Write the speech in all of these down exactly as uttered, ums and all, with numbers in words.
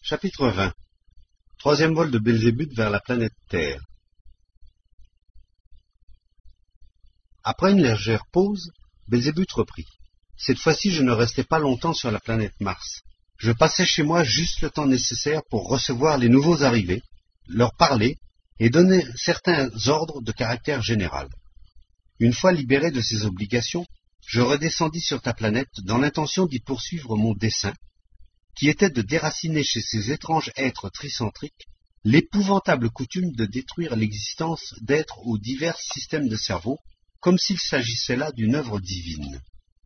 Chapitre vingt. Troisième vol de Belzébuth vers la planète Terre. Après une légère pause, Belzébuth reprit. Cette fois-ci, je ne restais pas longtemps sur la planète Mars. Je passais chez moi juste le temps nécessaire pour recevoir les nouveaux arrivés, leur parler et donner certains ordres de caractère général. Une fois libéré de ces obligations, je redescendis sur ta planète dans l'intention d'y poursuivre mon dessein, qui était de déraciner chez ces étranges êtres tricentriques l'épouvantable coutume de détruire l'existence d'êtres aux divers systèmes de cerveau, comme s'il s'agissait là d'une œuvre divine.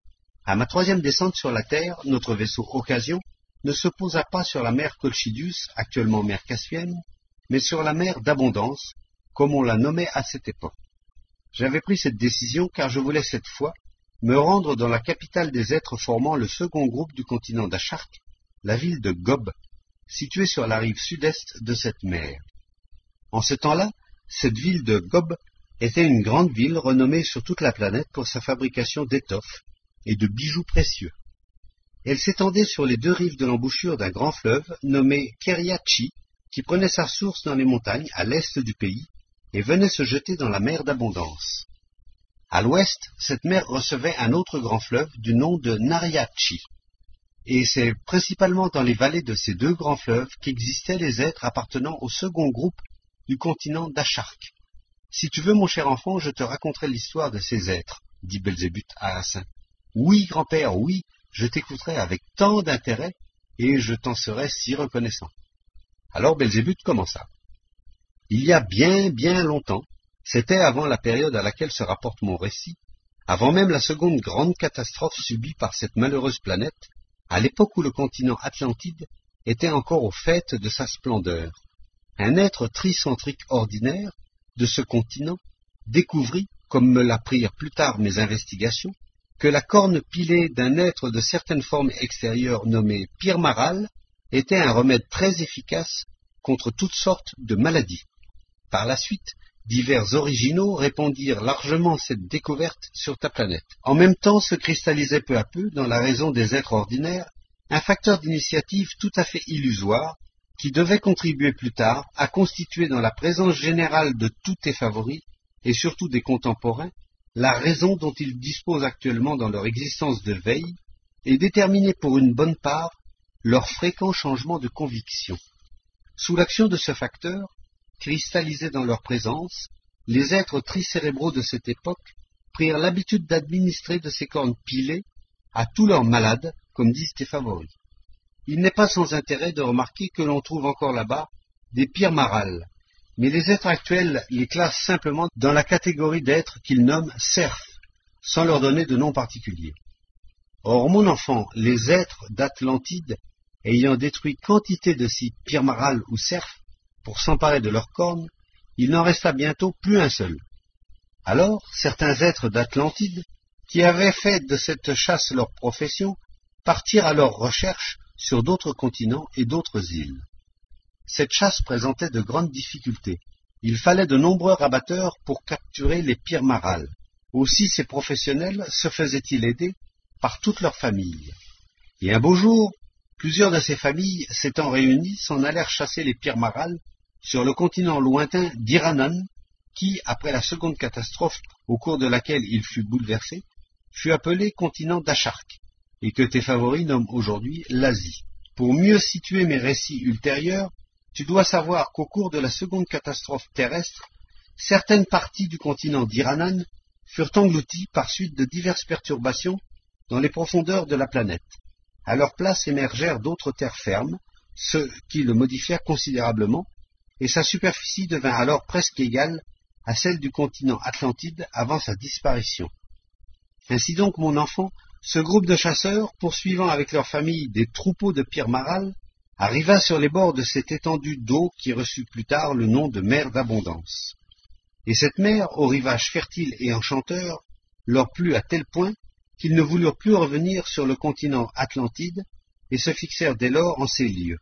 À ma troisième descente sur la Terre, notre vaisseau Occasion ne se posa pas sur la mer Colchidus, actuellement mer Caspienne, mais sur la mer d'Abondance, comme on la nommait à cette époque. J'avais pris cette décision car je voulais cette fois me rendre dans la capitale des êtres formant le second groupe du continent d'Achark, la ville de Gob, située sur la rive sud-est de cette mer. En ce temps-là, cette ville de Gob était une grande ville renommée sur toute la planète pour sa fabrication d'étoffes et de bijoux précieux. Elle s'étendait sur les deux rives de l'embouchure d'un grand fleuve nommé Keriachi, qui prenait sa source dans les montagnes à l'est du pays et venait se jeter dans la mer d'Abondance. À l'ouest, cette mer recevait un autre grand fleuve du nom de Nariachi. Et c'est principalement dans les vallées de ces deux grands fleuves qu'existaient les êtres appartenant au second groupe du continent d'Achark. Si tu veux, mon cher enfant, je te raconterai l'histoire de ces êtres, dit Belzébuth à Hassin. Oui, grand-père, oui, je t'écouterai avec tant d'intérêt, et je t'en serai si reconnaissant. Alors Belzébuth commença. Il y a bien, bien longtemps, c'était avant la période à laquelle se rapporte mon récit, avant même la seconde grande catastrophe subie par cette malheureuse planète, à l'époque où le continent Atlantide était encore au faîte de sa splendeur. Un être tricentrique ordinaire de ce continent découvrit, comme me l'apprirent plus tard mes investigations, que la corne pilée d'un être de certaines formes extérieures nommé Pirmaral était un remède très efficace contre toutes sortes de maladies. Par la suite, divers originaux répandirent largement cette découverte sur ta planète. En même temps se cristallisait peu à peu, dans la raison des êtres ordinaires, un facteur d'initiative tout à fait illusoire, qui devait contribuer plus tard à constituer dans la présence générale de tous tes favoris, et surtout des contemporains, la raison dont ils disposent actuellement dans leur existence de veille, et déterminer pour une bonne part leurs fréquents changements de conviction. Sous l'action de ce facteur, cristallisés dans leur présence, les êtres tricérébraux de cette époque prirent l'habitude d'administrer de ces cornes pilées à tous leurs malades, comme disent tes favoris. Il n'est pas sans intérêt de remarquer que l'on trouve encore là-bas des Pirmarals, mais les êtres actuels les classent simplement dans la catégorie d'êtres qu'ils nomment serfs, sans leur donner de nom particulier. Or, mon enfant, les êtres d'Atlantide, ayant détruit quantité de ces Pirmarals ou serfs, pour s'emparer de leurs cornes, il n'en resta bientôt plus un seul. Alors, certains êtres d'Atlantide, qui avaient fait de cette chasse leur profession, partirent à leur recherche sur d'autres continents et d'autres îles. Cette chasse présentait de grandes difficultés. Il fallait de nombreux rabatteurs pour capturer les Pirmarals. Aussi ces professionnels se faisaient-ils aider par toute leur famille. Et un beau jour, plusieurs de ces familles s'étant réunies s'en allèrent chasser les Pirmarals sur le continent lointain d'Iranan, qui, après la seconde catastrophe au cours de laquelle il fut bouleversé, fut appelé continent d'Achark, et que tes favoris nomment aujourd'hui l'Asie. Pour mieux situer mes récits ultérieurs, tu dois savoir qu'au cours de la seconde catastrophe terrestre, certaines parties du continent d'Iranan furent englouties par suite de diverses perturbations dans les profondeurs de la planète. À leur place émergèrent d'autres terres fermes, ce qui le modifia considérablement, et sa superficie devint alors presque égale à celle du continent Atlantide avant sa disparition. Ainsi donc, mon enfant, ce groupe de chasseurs, poursuivant avec leur famille des troupeaux de Pirmarals, arriva sur les bords de cette étendue d'eau qui reçut plus tard le nom de mer d'Abondance. Et cette mer, aux rivages fertiles et enchanteurs, leur plut à tel point qu'ils ne voulurent plus revenir sur le continent Atlantide et se fixèrent dès lors en ces lieux.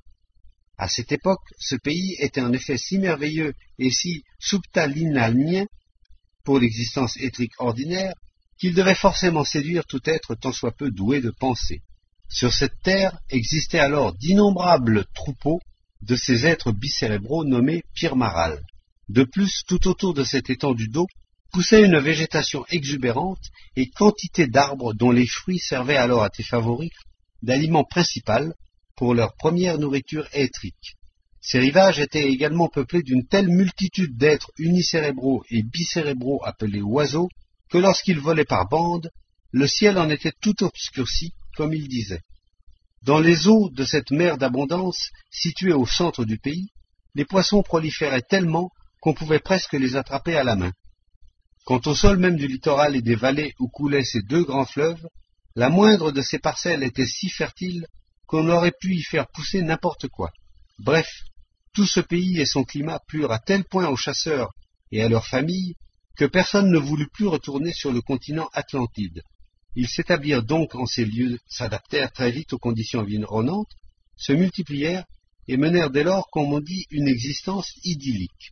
À cette époque, ce pays était en effet si merveilleux et si subtalinalien pour l'existence éthrique ordinaire qu'il devait forcément séduire tout être tant soit peu doué de pensée. Sur cette terre existaient alors d'innombrables troupeaux de ces êtres bicérébraux nommés Pirmaral. De plus, tout autour de cette étendue d'eau, poussait une végétation exubérante et quantité d'arbres dont les fruits servaient alors à tes favoris d'aliment principal pour leur première nourriture éthrique. Ces rivages étaient également peuplés d'une telle multitude d'êtres unicérébraux et bicérébraux appelés oiseaux que lorsqu'ils volaient par bandes, le ciel en était tout obscurci, comme il disait. Dans les eaux de cette mer d'abondance, située au centre du pays, les poissons proliféraient tellement qu'on pouvait presque les attraper à la main. Quant au sol même du littoral et des vallées où coulaient ces deux grands fleuves, la moindre de ces parcelles était si fertile qu'on aurait pu y faire pousser n'importe quoi. Bref, tout ce pays et son climat plurent à tel point aux chasseurs et à leurs familles que personne ne voulut plus retourner sur le continent Atlantide. Ils s'établirent donc en ces lieux, s'adaptèrent très vite aux conditions environnantes, se multiplièrent et menèrent dès lors, comme on dit, une existence idyllique.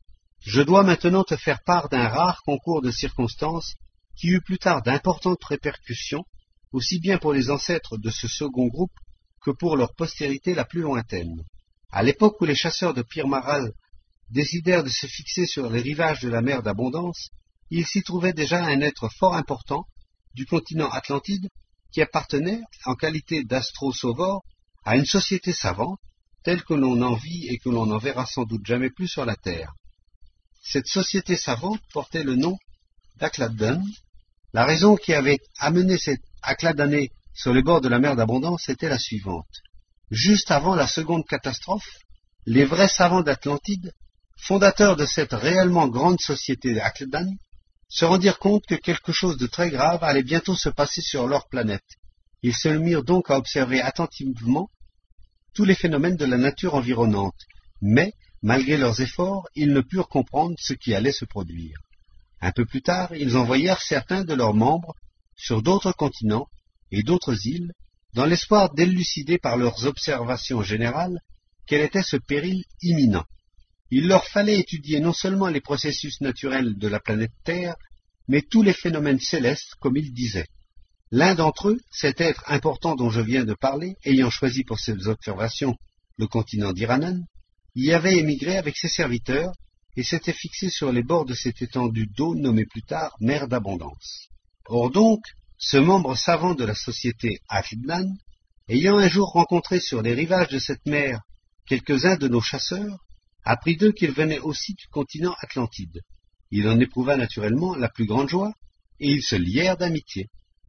Je dois maintenant te faire part d'un rare concours de circonstances qui eut plus tard d'importantes répercussions, aussi bien pour les ancêtres de ce second groupe que pour leur postérité la plus lointaine. À l'époque où les chasseurs de Pirmaral décidèrent de se fixer sur les rivages de la mer d'Abondance, il s'y trouvait déjà un être fort important du continent Atlantide qui appartenait, en qualité d'astrosauvore, à une société savante, telle que l'on en vit et que l'on n'en verra sans doute jamais plus sur la Terre. Cette société savante portait le nom d'Akladdan. La raison qui avait amené cette Akladdanée sur les bords de la mer d'Abondance était la suivante. Juste avant la seconde catastrophe, les vrais savants d'Atlantide, fondateurs de cette réellement grande société d'Akladdan, se rendirent compte que quelque chose de très grave allait bientôt se passer sur leur planète. Ils se mirent donc à observer attentivement tous les phénomènes de la nature environnante, mais, malgré leurs efforts, ils ne purent comprendre ce qui allait se produire. Un peu plus tard, ils envoyèrent certains de leurs membres sur d'autres continents et d'autres îles, dans l'espoir d'élucider par leurs observations générales quel était ce péril imminent. Il leur fallait étudier non seulement les processus naturels de la planète Terre, mais tous les phénomènes célestes, comme ils disaient. L'un d'entre eux, cet être important dont je viens de parler, ayant choisi pour ses observations le continent d'Iranan, y avait émigré avec ses serviteurs et s'était fixé sur les bords de cette étendue d'eau nommée plus tard mer d'abondance. Or donc, ce membre savant de la société Akladdan, ayant un jour rencontré sur les rivages de cette mer quelques-uns de nos chasseurs, apprit d'eux qu'ils venaient aussi du continent Atlantide. Il en éprouva naturellement la plus grande joie, et ils se lièrent d'amitié.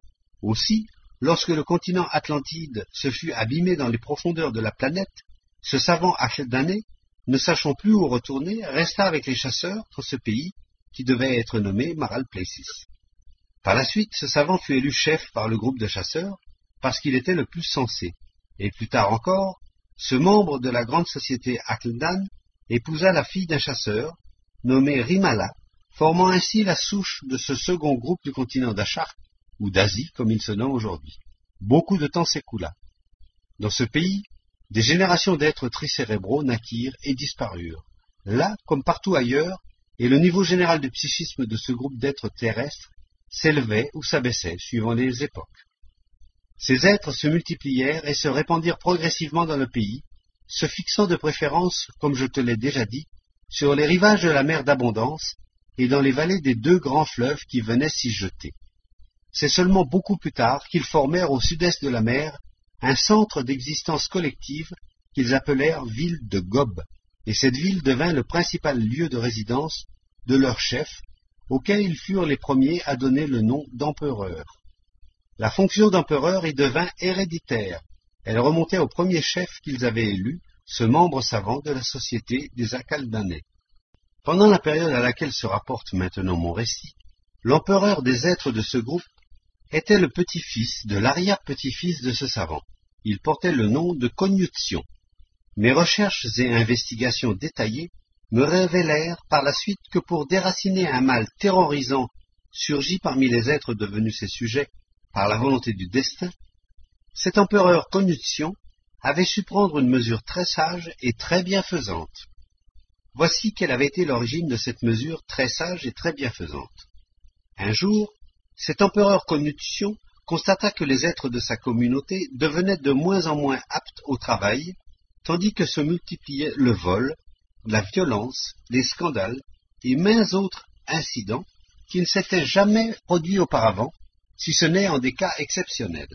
Aussi, lorsque le continent Atlantide se fut abîmé dans les profondeurs de la planète, ce savant Akladdanais, ne sachant plus où retourner, resta avec les chasseurs dans ce pays qui devait être nommé Maral Places. Par la suite, ce savant fut élu chef par le groupe de chasseurs, parce qu'il était le plus sensé. Et plus tard encore, ce membre de la grande société Akladdan épousa la fille d'un chasseur, nommé Rimala, formant ainsi la souche de ce second groupe du continent d'Achark, ou d'Asie comme il se nomme aujourd'hui. Beaucoup de temps s'écoula. Dans ce pays, des générations d'êtres tricérébraux naquirent et disparurent. Là, comme partout ailleurs, et le niveau général du psychisme de ce groupe d'êtres terrestres s'élevait ou s'abaissait suivant les époques. Ces êtres se multiplièrent et se répandirent progressivement dans le pays, se fixant de préférence, comme je te l'ai déjà dit, sur les rivages de la mer d'Abondance et dans les vallées des deux grands fleuves qui venaient s'y jeter. C'est seulement beaucoup plus tard qu'ils formèrent au sud-est de la mer un centre d'existence collective qu'ils appelèrent ville de Gob, et cette ville devint le principal lieu de résidence de leur chef, auquel ils furent les premiers à donner le nom d'empereur. La fonction d'empereur y devint héréditaire. Elle remontait au premier chef qu'ils avaient élu, ce membre savant de la société des Akladdanais. Pendant la période à laquelle se rapporte maintenant mon récit, l'empereur des êtres de ce groupe était le petit-fils de l'arrière-petit-fils de ce savant. Il portait le nom de Cognution. Mes recherches et investigations détaillées me révélèrent par la suite que pour déraciner un mal terrorisant surgi parmi les êtres devenus ses sujets par la volonté du destin, cet empereur Cognution avait su prendre une mesure très sage et très bienfaisante. Voici quelle avait été l'origine de cette mesure très sage et très bienfaisante. Un jour, cet empereur Cognution constata que les êtres de sa communauté devenaient de moins en moins aptes au travail tandis que se multipliaient le vol, la violence, les scandales et maints autres incidents qui ne s'étaient jamais produits auparavant, si ce n'est en des cas exceptionnels.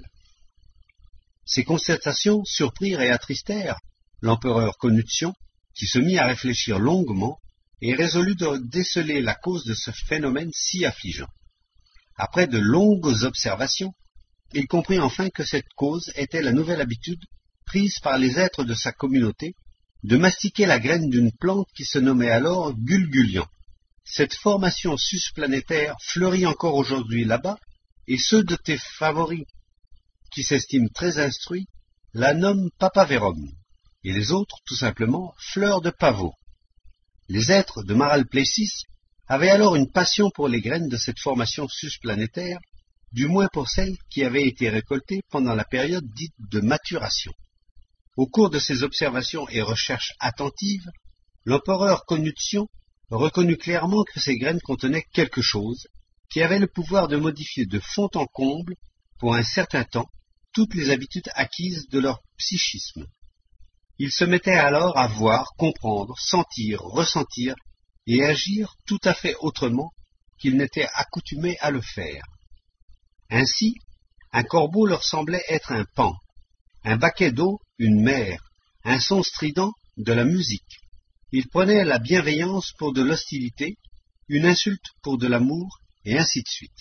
Ces constatations surprirent et attristèrent l'empereur Connution, qui se mit à réfléchir longuement et résolut de déceler la cause de ce phénomène si affligeant. Après de longues observations, il comprit enfin que cette cause était la nouvelle habitude prise par les êtres de sa communauté de mastiquer la graine d'une plante qui se nommait alors Gulgulian. Cette formation susplanétaire fleurit encore aujourd'hui là-bas, et ceux de tes favoris, qui s'estiment très instruits, la nomment Papaverum, et les autres, tout simplement, fleurs de pavot. Les êtres de Maralplessis avaient alors une passion pour les graines de cette formation susplanétaire, du moins pour celles qui avaient été récoltées pendant la période dite de maturation. Au cours de ces observations et recherches attentives, l'empereur Connution reconnut clairement que ces graines contenaient quelque chose qui avait le pouvoir de modifier de fond en comble, pour un certain temps, toutes les habitudes acquises de leur psychisme. Il se mettait alors à voir, comprendre, sentir, ressentir et agir tout à fait autrement qu'il n'était accoutumé à le faire. Ainsi, un corbeau leur semblait être un pan, un baquet d'eau une mer, un son strident de la musique. Il prenait la bienveillance pour de l'hostilité, une insulte pour de l'amour, et ainsi de suite.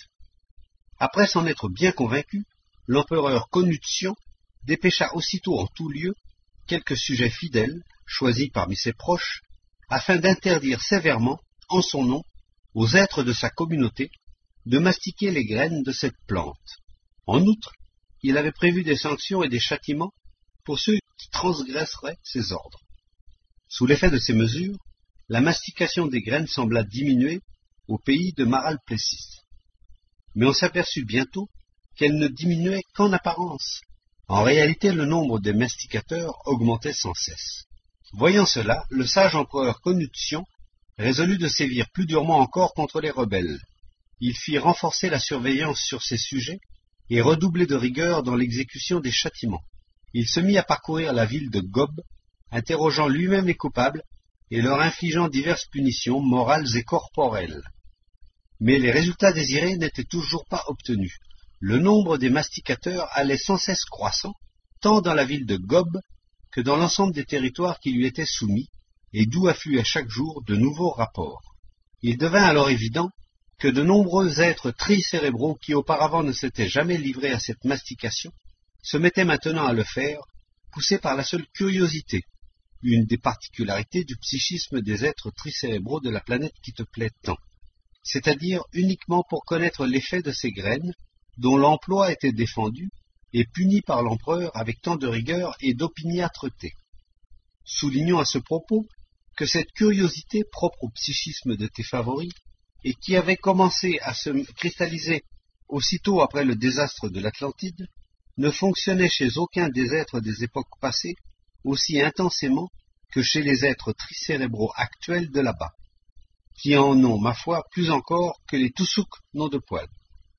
Après s'en être bien convaincu, l'empereur Connution dépêcha aussitôt en tout lieu quelques sujets fidèles, choisis parmi ses proches, afin d'interdire sévèrement, en son nom, aux êtres de sa communauté, de mastiquer les graines de cette plante. En outre, il avait prévu des sanctions et des châtiments pour ceux qui transgresseraient ses ordres. Sous l'effet de ces mesures, la mastication des graines sembla diminuer au pays de Maralplessis. Mais on s'aperçut bientôt qu'elle ne diminuait qu'en apparence. En réalité, le nombre des masticateurs augmentait sans cesse. Voyant cela, le sage empereur Connution résolut de sévir plus durement encore contre les rebelles. Il fit renforcer la surveillance sur ces sujets et redoubler de rigueur dans l'exécution des châtiments. Il se mit à parcourir la ville de Gob, interrogeant lui-même les coupables et leur infligeant diverses punitions morales et corporelles. Mais les résultats désirés n'étaient toujours pas obtenus. Le nombre des masticateurs allait sans cesse croissant, tant dans la ville de Gob que dans l'ensemble des territoires qui lui étaient soumis, et d'où affluaient chaque jour de nouveaux rapports. Il devint alors évident que de nombreux êtres tricérébraux qui auparavant ne s'étaient jamais livrés à cette mastication se mettaient maintenant à le faire, poussés par la seule curiosité, une des particularités du psychisme des êtres tricérébraux de la planète qui te plaît tant, c'est-à-dire uniquement pour connaître l'effet de ces graines, dont l'emploi était défendu et puni par l'empereur avec tant de rigueur et d'opiniâtreté. Soulignons à ce propos que cette curiosité propre au psychisme de tes favoris, et qui avait commencé à se cristalliser aussitôt après le désastre de l'Atlantide, ne fonctionnait chez aucun des êtres des époques passées aussi intensément que chez les êtres tricérébraux actuels de là-bas, qui en ont, ma foi, plus encore que les Tusuk n'ont de poils.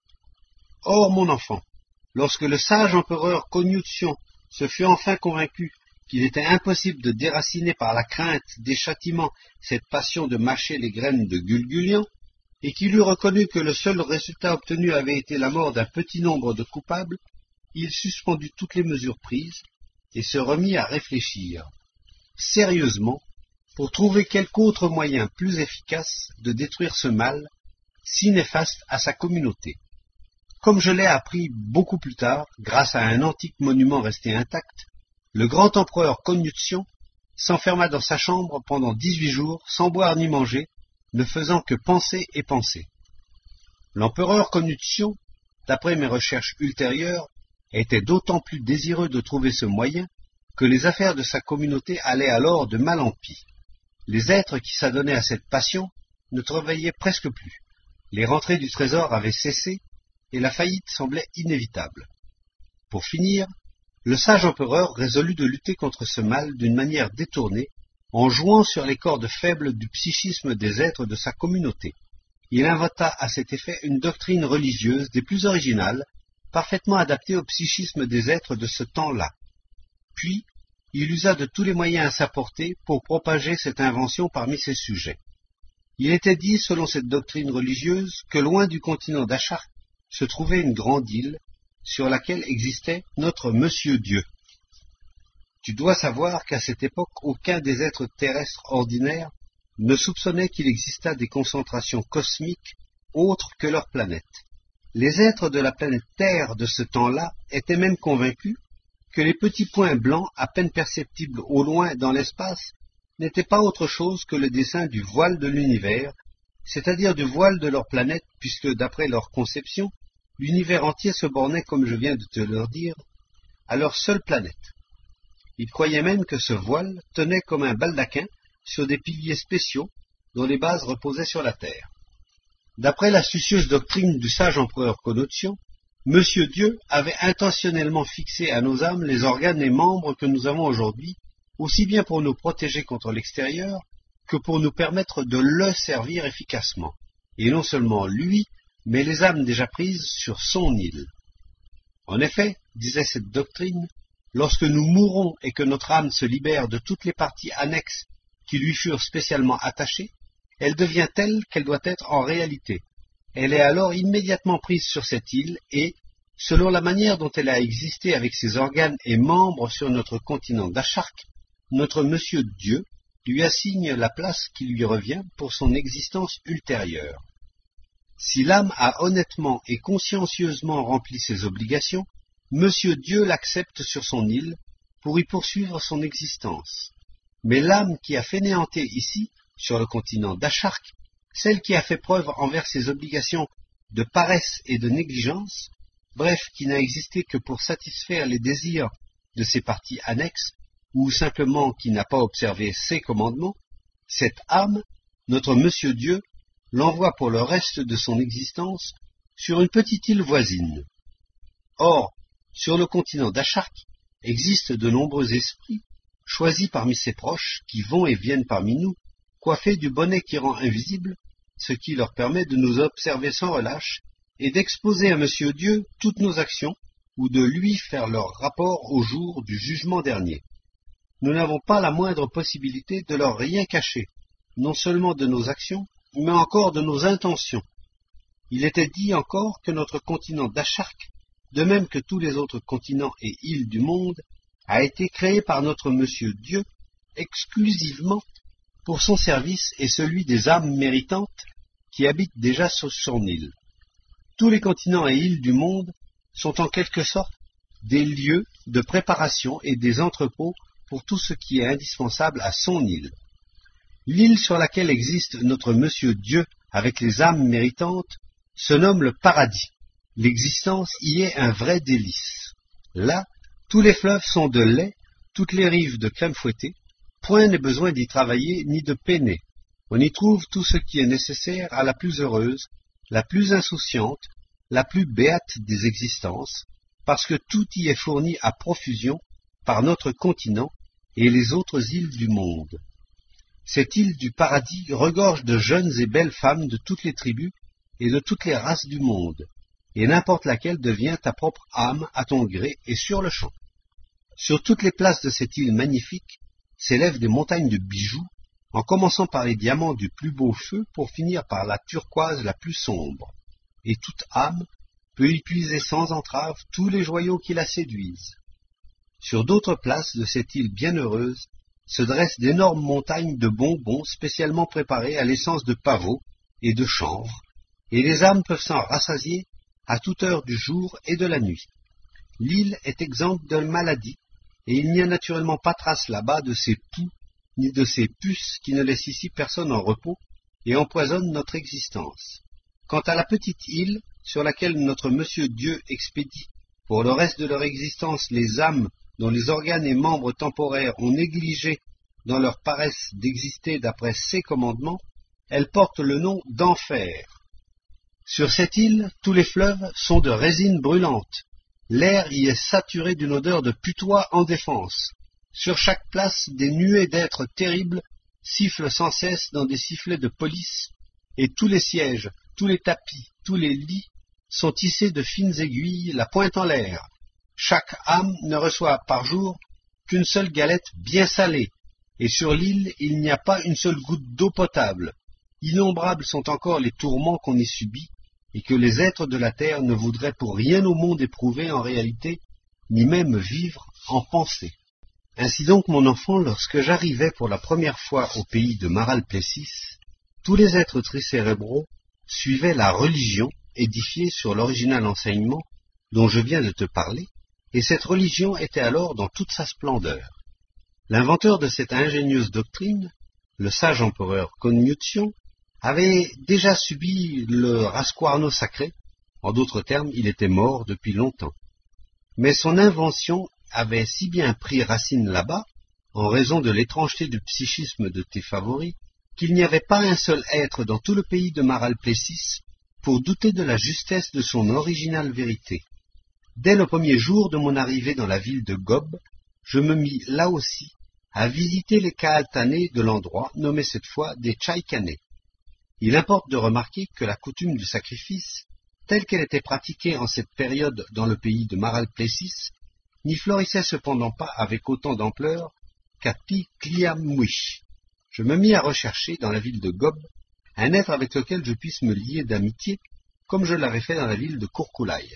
Or, mon enfant, lorsque le sage empereur Connution se fut enfin convaincu qu'il était impossible de déraciner par la crainte des châtiments cette passion de mâcher les graines de Gulgulian, et qu'il eut reconnu que le seul résultat obtenu avait été la mort d'un petit nombre de coupables, il suspendit toutes les mesures prises et se remit à réfléchir sérieusement pour trouver quelque autre moyen plus efficace de détruire ce mal si néfaste à sa communauté. Comme je l'ai appris beaucoup plus tard, grâce à un antique monument resté intact, le grand empereur Connution s'enferma dans sa chambre pendant dix-huit jours sans boire ni manger, ne faisant que penser et penser. L'empereur Connution, d'après mes recherches ultérieures, était d'autant plus désireux de trouver ce moyen que les affaires de sa communauté allaient alors de mal en pis. Les êtres qui s'adonnaient à cette passion ne travaillaient presque plus. Les rentrées du trésor avaient cessé et la faillite semblait inévitable. Pour finir, le sage empereur résolut de lutter contre ce mal d'une manière détournée, en jouant sur les cordes faibles du psychisme des êtres de sa communauté. Il inventa à cet effet une doctrine religieuse des plus originales, parfaitement adaptée au psychisme des êtres de ce temps-là. Puis, il usa de tous les moyens à sa portée pour propager cette invention parmi ses sujets. Il était dit, selon cette doctrine religieuse, que loin du continent d'Acharc se trouvait une grande île sur laquelle existait notre Monsieur Dieu. Tu dois savoir qu'à cette époque, aucun des êtres terrestres ordinaires ne soupçonnait qu'il existât des concentrations cosmiques autres que leur planète. Les êtres de la planète Terre de ce temps-là étaient même convaincus que les petits points blancs à peine perceptibles au loin dans l'espace n'étaient pas autre chose que le dessin du voile de l'univers, c'est-à-dire du voile de leur planète, puisque d'après leur conception, l'univers entier se bornait, comme je viens de te le dire, à leur seule planète. Ils croyaient même que ce voile tenait comme un baldaquin sur des piliers spéciaux dont les bases reposaient sur la terre. D'après l'astucieuse doctrine du sage empereur Conotien, Monsieur Dieu avait intentionnellement fixé à nos âmes les organes et membres que nous avons aujourd'hui, aussi bien pour nous protéger contre l'extérieur que pour nous permettre de le servir efficacement, et non seulement lui, mais les âmes déjà prises sur son île. En effet, disait cette doctrine, lorsque nous mourons et que notre âme se libère de toutes les parties annexes qui lui furent spécialement attachées, elle devient telle qu'elle doit être en réalité. Elle est alors immédiatement prise sur cette île et, selon la manière dont elle a existé avec ses organes et membres sur notre continent d'Acharc, notre Monsieur Dieu lui assigne la place qui lui revient pour son existence ultérieure. Si l'âme a honnêtement et consciencieusement rempli ses obligations, Monsieur Dieu l'accepte sur son île pour y poursuivre son existence. Mais l'âme qui a fainéanté ici, sur le continent d'Acharc, celle qui a fait preuve envers ses obligations de paresse et de négligence, bref, qui n'a existé que pour satisfaire les désirs de ses parties annexes, ou simplement qui n'a pas observé ses commandements, cette âme, notre Monsieur Dieu, l'envoie pour le reste de son existence sur une petite île voisine. Or, sur le continent d'Acharc existent de nombreux esprits, choisis parmi ses proches, qui vont et viennent parmi nous, coiffés du bonnet qui rend invisible, ce qui leur permet de nous observer sans relâche et d'exposer à Monsieur Dieu toutes nos actions ou de lui faire leur rapport au jour du jugement dernier. Nous n'avons pas la moindre possibilité de leur rien cacher, non seulement de nos actions, mais encore de nos intentions. Il était dit encore que notre continent d'Acharc, de même que tous les autres continents et îles du monde, a été créé par notre Monsieur Dieu exclusivement pour son service et celui des âmes méritantes qui habitent déjà sur son île. Tous les continents et îles du monde sont en quelque sorte des lieux de préparation et des entrepôts pour tout ce qui est indispensable à son île. L'île sur laquelle existe notre Monsieur Dieu avec les âmes méritantes se nomme le paradis. L'existence y est un vrai délice. Là, tous les fleuves sont de lait, toutes les rives de crème fouettée, point n'est besoin d'y travailler ni de peiner. On y trouve tout ce qui est nécessaire à la plus heureuse, la plus insouciante, la plus béate des existences, parce que tout y est fourni à profusion par notre continent et les autres îles du monde. Cette île du paradis regorge de jeunes et belles femmes de toutes les tribus et de toutes les races du monde, et n'importe laquelle devient ta propre âme à ton gré et sur le champ. Sur toutes les places de cette île magnifique s'élèvent des montagnes de bijoux, en commençant par les diamants du plus beau feu pour finir par la turquoise la plus sombre, et toute âme peut y puiser sans entrave tous les joyaux qui la séduisent. Sur d'autres places de cette île bienheureuse se dressent d'énormes montagnes de bonbons spécialement préparés à l'essence de pavot et de chanvre, et les âmes peuvent s'en rassasier à toute heure du jour et de la nuit. L'île est exempte de maladie, et il n'y a naturellement pas trace là-bas de ces poux, ni de ces puces qui ne laissent ici personne en repos et empoisonnent notre existence. Quant à la petite île sur laquelle notre Monsieur Dieu expédie pour le reste de leur existence les âmes dont les organes et membres temporaires ont négligé dans leur paresse d'exister d'après ses commandements, elle porte le nom d'enfer. Sur cette île, tous les fleuves sont de résine brûlante. L'air y est saturé d'une odeur de putois en défense. Sur chaque place, des nuées d'êtres terribles sifflent sans cesse dans des sifflets de police, et tous les sièges, tous les tapis, tous les lits sont tissés de fines aiguilles, la pointe en l'air. Chaque âme ne reçoit par jour qu'une seule galette bien salée, et sur l'île il n'y a pas une seule goutte d'eau potable. Innombrables sont encore les tourments qu'on y subit, et que les êtres de la terre ne voudraient pour rien au monde éprouver en réalité, ni même vivre en pensée. Ainsi donc, mon enfant, lorsque j'arrivai pour la première fois au pays de Maral-Plessis, tous les êtres tricérébraux suivaient la religion édifiée sur l'original enseignement dont je viens de te parler, et cette religion était alors dans toute sa splendeur. L'inventeur de cette ingénieuse doctrine, le sage empereur Confucius, avait déjà subi le rascuarno sacré, en d'autres termes, il était mort depuis longtemps. Mais son invention avait si bien pris racine là-bas, en raison de l'étrangeté du psychisme de tes favoris, qu'il n'y avait pas un seul être dans tout le pays de Maral-Plessis pour douter de la justesse de son originale vérité. Dès le premier jour de mon arrivée dans la ville de Gob, je me mis là aussi à visiter les Kaaltanés de l'endroit, nommé cette fois des Chaïkanés. Il importe de remarquer que la coutume du sacrifice, telle qu'elle était pratiquée en cette période dans le pays de Maral-Plessis, n'y florissait cependant pas avec autant d'ampleur qu'à Tikliamouich. Je me mis à rechercher dans la ville de Gob un être avec lequel je puisse me lier d'amitié, comme je l'avais fait dans la ville de Kourkoulaï.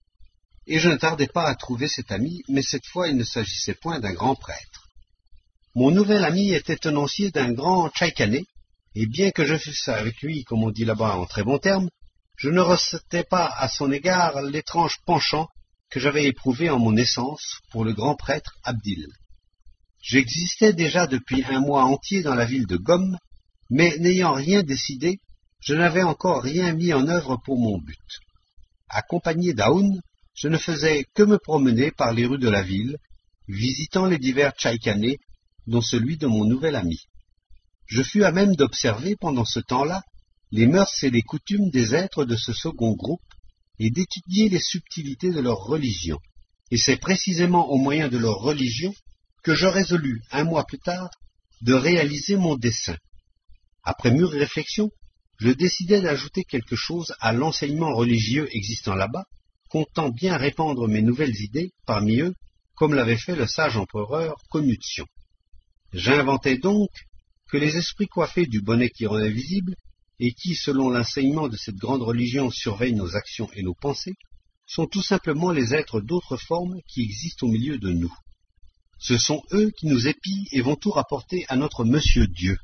Et je ne tardai pas à trouver cet ami, mais cette fois il ne s'agissait point d'un grand prêtre. Mon nouvel ami était tenancier d'un grand Chaïkané, et bien que je fusse avec lui, comme on dit là-bas en très bons termes, je ne ressentais pas à son égard l'étrange penchant que j'avais éprouvé en mon essence pour le grand prêtre Abdil. J'existais déjà depuis un mois entier dans la ville de Gom, mais n'ayant rien décidé, je n'avais encore rien mis en œuvre pour mon but. Accompagné d'Aoun, je ne faisais que me promener par les rues de la ville, visitant les divers Chaïkanés, dont celui de mon nouvel ami. Je fus à même d'observer pendant ce temps-là les mœurs et les coutumes des êtres de ce second groupe, et d'étudier les subtilités de leur religion. Et c'est précisément au moyen de leur religion que je résolus, un mois plus tard, de réaliser mon dessein. Après mûre réflexion, je décidai d'ajouter quelque chose à l'enseignement religieux existant là-bas, comptant bien répandre mes nouvelles idées parmi eux, comme l'avait fait le sage empereur Confucius. J'inventai donc que les esprits coiffés du bonnet qui rend invisible, et qui, selon l'enseignement de cette grande religion, surveillent nos actions et nos pensées, sont tout simplement les êtres d'autres formes qui existent au milieu de nous. Ce sont eux qui nous épient et vont tout rapporter à notre Monsieur Dieu.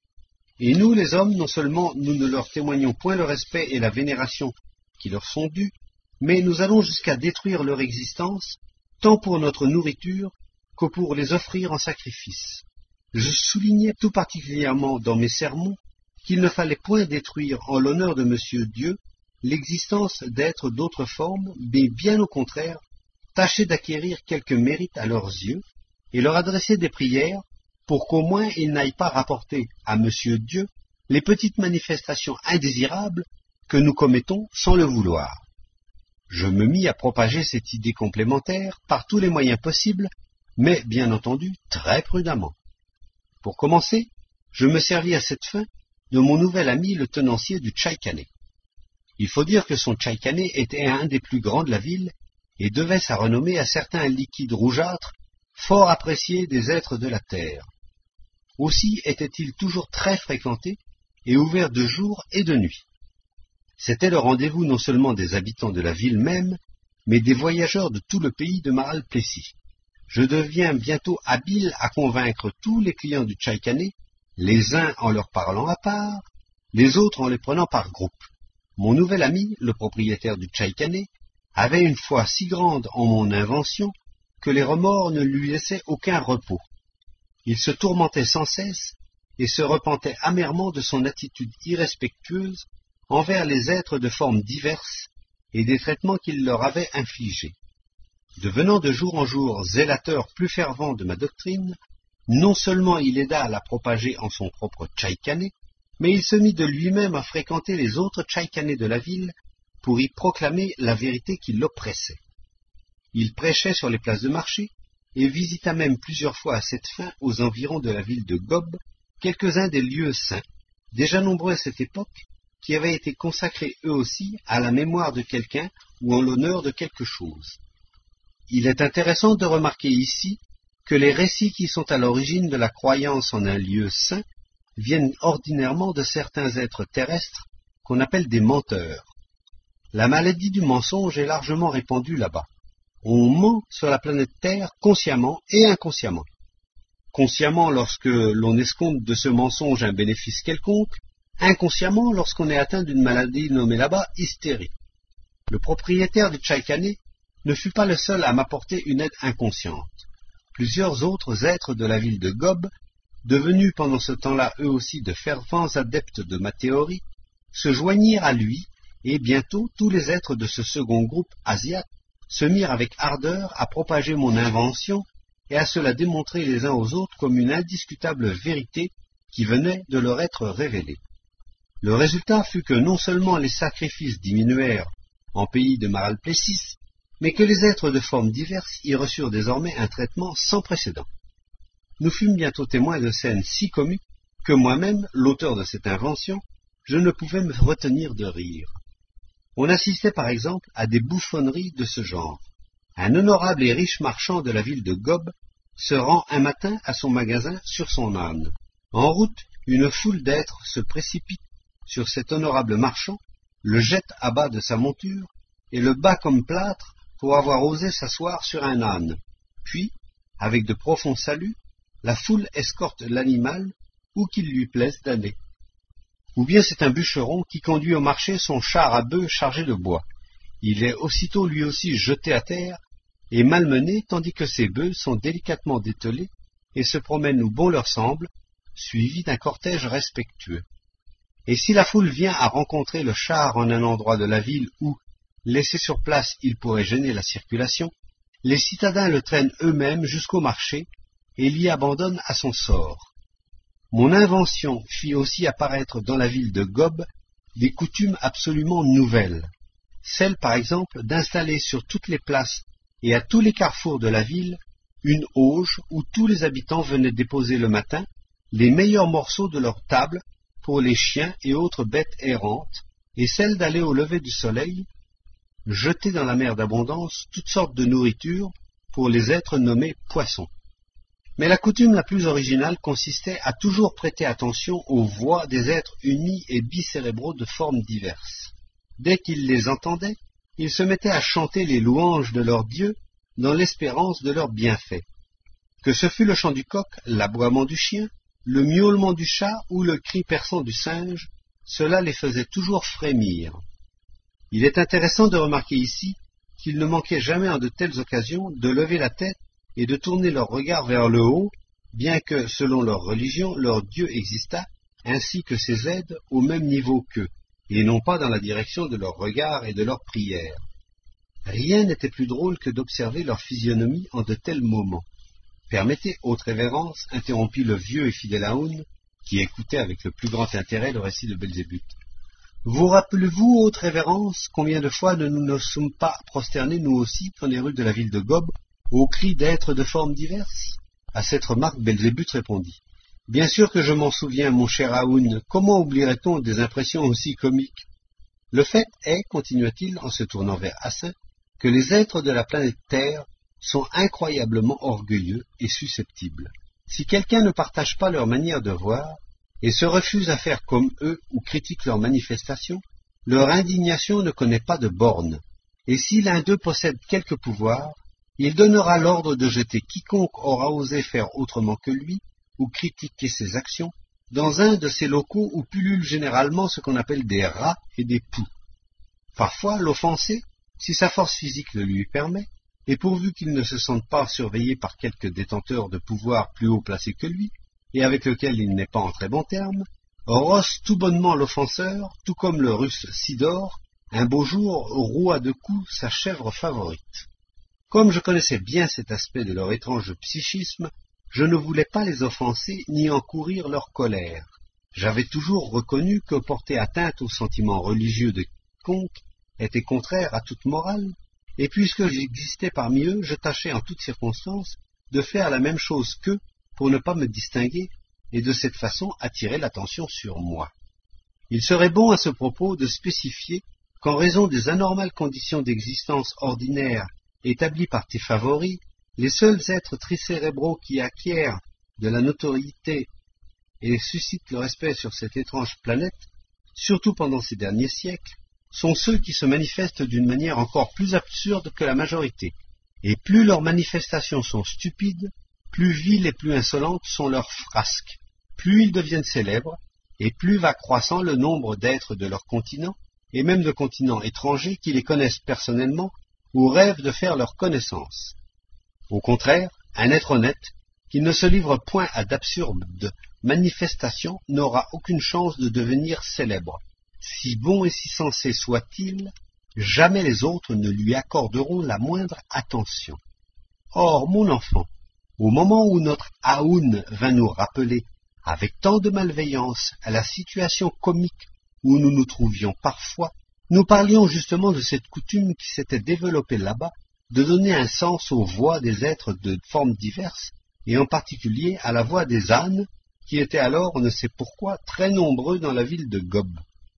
Et nous, les hommes, non seulement nous ne leur témoignons point le respect et la vénération qui leur sont dus, mais nous allons jusqu'à détruire leur existence, tant pour notre nourriture que pour les offrir en sacrifice. Je soulignais tout particulièrement dans mes sermons qu'il ne fallait point détruire en l'honneur de Monsieur Dieu l'existence d'êtres d'autres formes, mais bien au contraire, tâcher d'acquérir quelque mérite à leurs yeux et leur adresser des prières pour qu'au moins ils n'aillent pas rapporter à Monsieur Dieu les petites manifestations indésirables que nous commettons sans le vouloir. Je me mis à propager cette idée complémentaire par tous les moyens possibles, mais bien entendu très prudemment. Pour commencer, je me servis à cette fin de mon nouvel ami le tenancier du Chaïkané. Il faut dire que son Chaïkané était un des plus grands de la ville et devait sa renommée à certains liquides rougeâtres fort appréciés des êtres de la terre. Aussi était-il toujours très fréquenté et ouvert de jour et de nuit. C'était le rendez-vous non seulement des habitants de la ville même, mais des voyageurs de tout le pays de Maral-Plessis. Je deviens bientôt habile à convaincre tous les clients du Chaïkané, les uns en leur parlant à part, les autres en les prenant par groupe. Mon nouvel ami, le propriétaire du Chaïkané, avait une foi si grande en mon invention que les remords ne lui laissaient aucun repos. Il se tourmentait sans cesse et se repentait amèrement de son attitude irrespectueuse envers les êtres de formes diverses et des traitements qu'il leur avait infligés. Devenant de jour en jour zélateur plus fervent de ma doctrine, non seulement il aida à la propager en son propre Chaïkané, mais il se mit de lui-même à fréquenter les autres Chaïkanés de la ville pour y proclamer la vérité qui l'oppressait. Il prêchait sur les places de marché et visita même plusieurs fois à cette fin aux environs de la ville de Gob quelques-uns des lieux saints, déjà nombreux à cette époque, qui avaient été consacrés eux aussi à la mémoire de quelqu'un ou en l'honneur de quelque chose. Il est intéressant de remarquer ici que les récits qui sont à l'origine de la croyance en un lieu saint viennent ordinairement de certains êtres terrestres qu'on appelle des menteurs. La maladie du mensonge est largement répandue là-bas. On ment sur la planète Terre consciemment et inconsciemment. Consciemment lorsque l'on escompte de ce mensonge un bénéfice quelconque, inconsciemment lorsqu'on est atteint d'une maladie nommée là-bas hystérie. Le propriétaire du Tchaïkané ne fut pas le seul à m'apporter une aide inconsciente. Plusieurs autres êtres de la ville de Gob, devenus pendant ce temps-là eux aussi de fervents adeptes de ma théorie, se joignirent à lui, et bientôt tous les êtres de ce second groupe asiatique se mirent avec ardeur à propager mon invention et à se la démontrer les uns aux autres comme une indiscutable vérité qui venait de leur être révélée. Le résultat fut que non seulement les sacrifices diminuèrent en pays de Maralplessis, mais que les êtres de formes diverses y reçurent désormais un traitement sans précédent. Nous fûmes bientôt témoins de scènes si comiques que moi-même, l'auteur de cette invention, je ne pouvais me retenir de rire. On assistait par exemple à des bouffonneries de ce genre. Un honorable et riche marchand de la ville de Gob se rend un matin à son magasin sur son âne. En route, une foule d'êtres se précipite sur cet honorable marchand, le jette à bas de sa monture et le bat comme plâtre pour avoir osé s'asseoir sur un âne. Puis, avec de profonds saluts, la foule escorte l'animal où qu'il lui plaise d'aller. Ou bien c'est un bûcheron qui conduit au marché son char à bœufs chargé de bois. Il est aussitôt lui aussi jeté à terre et malmené, tandis que ses bœufs sont délicatement dételés et se promènent où bon leur semble, suivis d'un cortège respectueux. Et si la foule vient à rencontrer le char en un endroit de la ville où, laissé sur place, il pourrait gêner la circulation, les citadins le traînent eux-mêmes jusqu'au marché et l'y abandonnent à son sort. Mon invention fit aussi apparaître dans la ville de Gob des coutumes absolument nouvelles. Celle, par exemple, d'installer sur toutes les places et à tous les carrefours de la ville une auge où tous les habitants venaient déposer le matin les meilleurs morceaux de leur table pour les chiens et autres bêtes errantes, et celle d'aller au lever du soleil jeter dans la mer d'abondance toutes sortes de nourriture pour les êtres nommés poissons. Mais la coutume la plus originale consistait à toujours prêter attention aux voix des êtres unis et bicérébraux de formes diverses. Dès qu'ils les entendaient, ils se mettaient à chanter les louanges de leur Dieu dans l'espérance de leurs bienfaits. Que ce fût le chant du coq, l'aboiement du chien, le miaulement du chat ou le cri perçant du singe, cela les faisait toujours frémir. Il est intéressant de remarquer ici qu'il ne manquait jamais en de telles occasions de lever la tête et de tourner leur regard vers le haut, bien que, selon leur religion, leur Dieu existât, ainsi que ses aides, au même niveau qu'eux, et non pas dans la direction de leur regard et de leur prière. Rien n'était plus drôle que d'observer leur physionomie en de tels moments. Permettez, haute révérence, interrompit le vieux et fidèle Aoun, qui écoutait avec le plus grand intérêt le récit de Belzébuth. Vous rappelez-vous, haute révérence, combien de fois ne nous ne sommes pas prosternés, nous aussi, dans les rues de la ville de Gob, aux cris d'êtres de formes diverses? À cette remarque, Belzébuth répondit. Bien sûr que je m'en souviens, mon cher Aoun, comment oublierait-on des impressions aussi comiques? Le fait est, continua-t-il en se tournant vers Hassin, que les êtres de la planète Terre sont incroyablement orgueilleux et susceptibles. Si quelqu'un ne partage pas leur manière de voir, et se refuse à faire comme eux ou critique leurs manifestations, leur indignation ne connaît pas de bornes, et si l'un d'eux possède quelque pouvoir, il donnera l'ordre de jeter quiconque aura osé faire autrement que lui, ou critiquer ses actions, dans un de ces locaux où pullulent généralement ce qu'on appelle des rats et des poux. Parfois, l'offensé, si sa force physique le lui permet, et pourvu qu'il ne se sente pas surveillé par quelque détenteur de pouvoir plus haut placé que lui, et avec lequel il n'est pas en très bons termes, rosse tout bonnement l'offenseur, tout comme le russe Sidor, un beau jour roua de coups sa chèvre favorite. Comme je connaissais bien cet aspect de leur étrange psychisme, je ne voulais pas les offenser ni encourir leur colère. J'avais toujours reconnu que porter atteinte aux sentiments religieux de quiconque était contraire à toute morale, et puisque j'existais parmi eux, je tâchais en toutes circonstances de faire la même chose qu'eux pour ne pas me distinguer et de cette façon attirer l'attention sur moi. Il serait bon à ce propos de spécifier qu'en raison des anormales conditions d'existence ordinaires établies par tes favoris, Les seuls êtres tricérébraux qui acquièrent de la notoriété et suscitent le respect sur cette étrange planète, surtout pendant ces derniers siècles, sont ceux qui se manifestent d'une manière encore plus absurde que la majorité. Et plus leurs manifestations sont stupides, plus viles et plus insolentes sont leurs frasques, plus ils deviennent célèbres, et plus va croissant le nombre d'êtres de leur continent, et même de continents étrangers qui les connaissent personnellement ou rêvent de faire leur connaissance. Au contraire, un être honnête, qui ne se livre point à d'absurdes manifestations, n'aura aucune chance de devenir célèbre. Si bon et si sensé soit-il, jamais les autres ne lui accorderont la moindre attention. Or, mon enfant, au moment où notre Aoun vint nous rappeler, avec tant de malveillance, à la situation comique où nous nous trouvions parfois, nous parlions justement de cette coutume qui s'était développée là-bas, de donner un sens aux voix des êtres de formes diverses, et en particulier à la voix des ânes, qui étaient alors, on ne sait pourquoi, très nombreux dans la ville de Gob.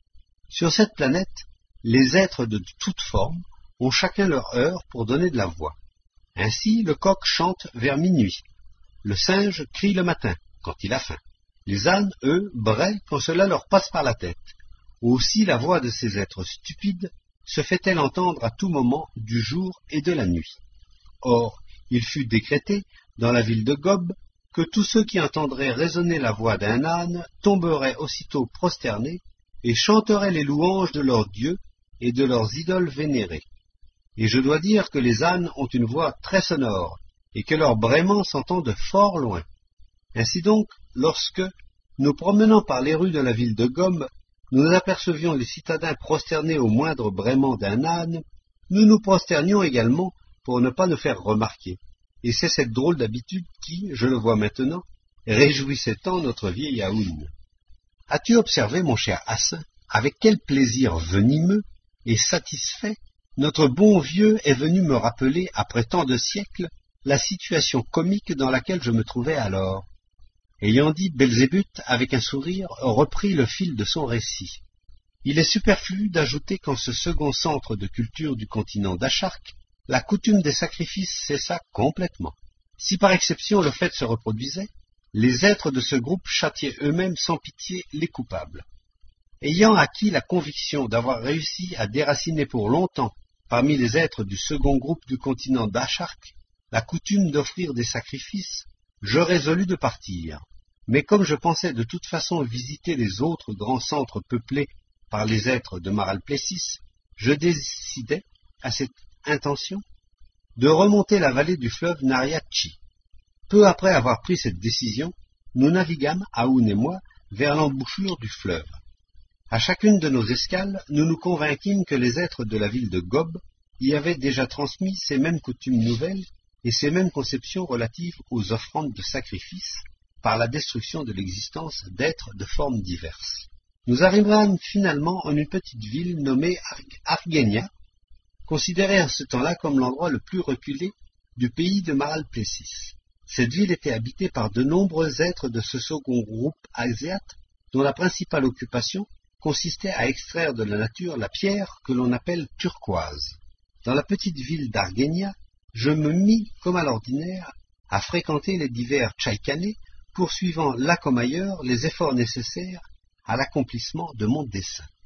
Sur cette planète, les êtres de toutes formes ont chacun leur heure pour donner de la voix. Ainsi, le coq chante vers minuit, le singe crie le matin, quand il a faim. Les ânes, eux, braient quand cela leur passe par la tête. Aussi la voix de ces êtres stupides se fait-elle entendre à tout moment du jour et de la nuit. Or, il fut décrété, dans la ville de Gob, que tous ceux qui entendraient résonner la voix d'un âne tomberaient aussitôt prosternés et chanteraient les louanges de leurs dieux et de leurs idoles vénérées. Et je dois dire que les ânes ont une voix très sonore, et que leur braiement s'entend de fort loin. Ainsi donc, lorsque, nous promenant par les rues de la ville de Gob, nous apercevions les citadins prosternés au moindre braiement d'un âne, nous nous prosternions également pour ne pas nous faire remarquer. Et c'est cette drôle d'habitude qui, je le vois maintenant, réjouissait tant notre vieil Aoun. As-tu observé, mon cher Hassin, avec quel plaisir venimeux et satisfait notre bon vieux est venu me rappeler, après tant de siècles, la situation comique dans laquelle je me trouvais alors. Ayant dit, Belzébuth, avec un sourire, reprit le fil de son récit. Il est superflu d'ajouter qu'en ce second centre de culture du continent d'Achark, la coutume des sacrifices cessa complètement. Si par exception le fait se reproduisait, les êtres de ce groupe châtiaient eux-mêmes sans pitié les coupables. Ayant acquis la conviction d'avoir réussi à déraciner pour longtemps, parmi les êtres du second groupe du continent d'Achark, la coutume d'offrir des sacrifices, je résolus de partir. Mais comme je pensais de toute façon visiter les autres grands centres peuplés par les êtres de Maralplessis, je décidai, à cette intention, de remonter la vallée du fleuve Nariachi. Peu après avoir pris cette décision, nous naviguâmes, Aoun et moi, vers l'embouchure du fleuve. À chacune de nos escales, nous nous convainquîmes que les êtres de la ville de Gob y avaient déjà transmis ces mêmes coutumes nouvelles et ces mêmes conceptions relatives aux offrandes de sacrifice par la destruction de l'existence d'êtres de formes diverses. Nous arrivâmes finalement en une petite ville nommée Argenia, considérée à ce temps-là comme l'endroit le plus reculé du pays de Maralplessis. Cette ville était habitée par de nombreux êtres de ce second groupe asiate, dont la principale occupation consistait à extraire de la nature la pierre que l'on appelle turquoise. Dans la petite ville d'Argenia, je me mis, comme à l'ordinaire, à fréquenter les divers tchaïkanés, poursuivant là comme ailleurs les efforts nécessaires à l'accomplissement de mon dessein.